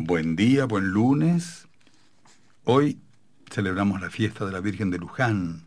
Buen día, buen lunes. Hoy celebramos la fiesta de la Virgen de Luján.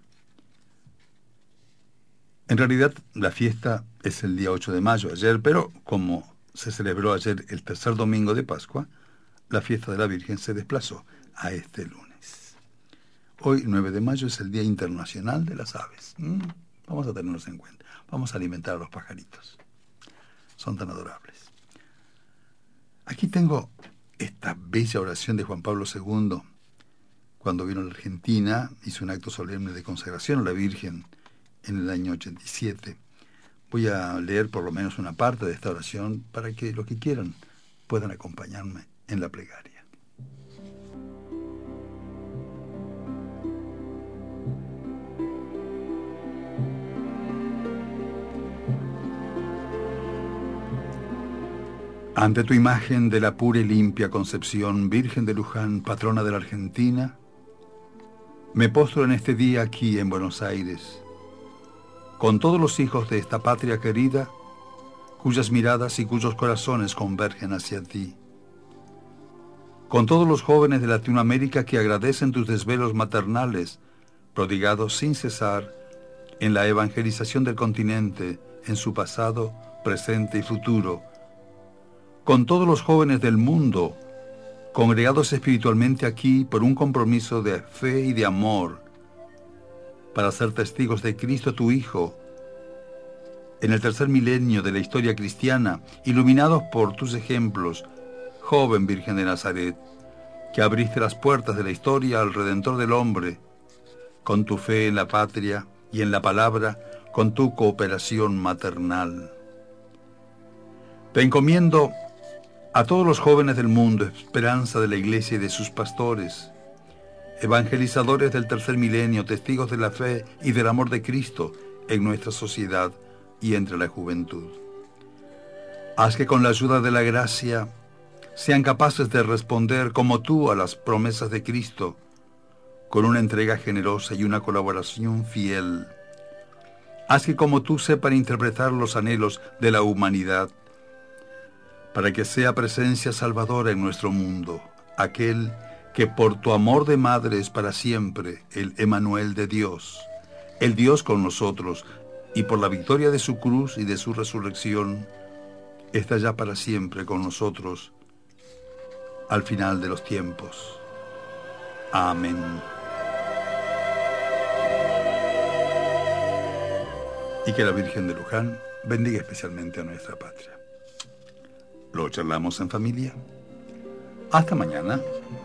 En realidad la fiesta es el día 8 de mayo, ayer, pero como se celebró ayer el tercer domingo de Pascua, la fiesta de la Virgen se desplazó a este lunes. Hoy, 9 de mayo, es el Día Internacional de las Aves. Vamos a tenerlos en cuenta. Vamos a alimentar a los pajaritos. Son tan adorables. Aquí tengo esta bella oración de Juan Pablo II, cuando vino a la Argentina, hizo un acto solemne de consagración a la Virgen en el año 87. Voy a leer por lo menos una parte de esta oración para que los que quieran puedan acompañarme en la plegaria. Ante tu imagen de la pura y limpia Concepción, Virgen de Luján, patrona de la Argentina, me postro en este día aquí en Buenos Aires, con todos los hijos de esta patria querida, cuyas miradas y cuyos corazones convergen hacia ti, con todos los jóvenes de Latinoamérica que agradecen tus desvelos maternales, prodigados sin cesar en la evangelización del continente, en su pasado, presente y futuro, con todos los jóvenes del mundo, congregados espiritualmente aquí por un compromiso de fe y de amor, para ser testigos de Cristo tu Hijo, en el tercer milenio de la historia cristiana, iluminados por tus ejemplos, joven Virgen de Nazaret, que abriste las puertas de la historia al Redentor del hombre, con tu fe en la patria y en la palabra, con tu cooperación maternal. Te encomiendo a todos los jóvenes del mundo, esperanza de la Iglesia y de sus pastores, evangelizadores del tercer milenio, testigos de la fe y del amor de Cristo en nuestra sociedad y entre la juventud. Haz que con la ayuda de la gracia sean capaces de responder como tú a las promesas de Cristo, con una entrega generosa y una colaboración fiel. Haz que como tú sepan interpretar los anhelos de la humanidad, para que sea presencia salvadora en nuestro mundo, aquel que por tu amor de madre es para siempre el Emmanuel de Dios, el Dios con nosotros, y por la victoria de su cruz y de su resurrección, está ya para siempre con nosotros al final de los tiempos. Amén. Y que la Virgen de Luján bendiga especialmente a nuestra patria. Lo charlamos en familia. Hasta mañana.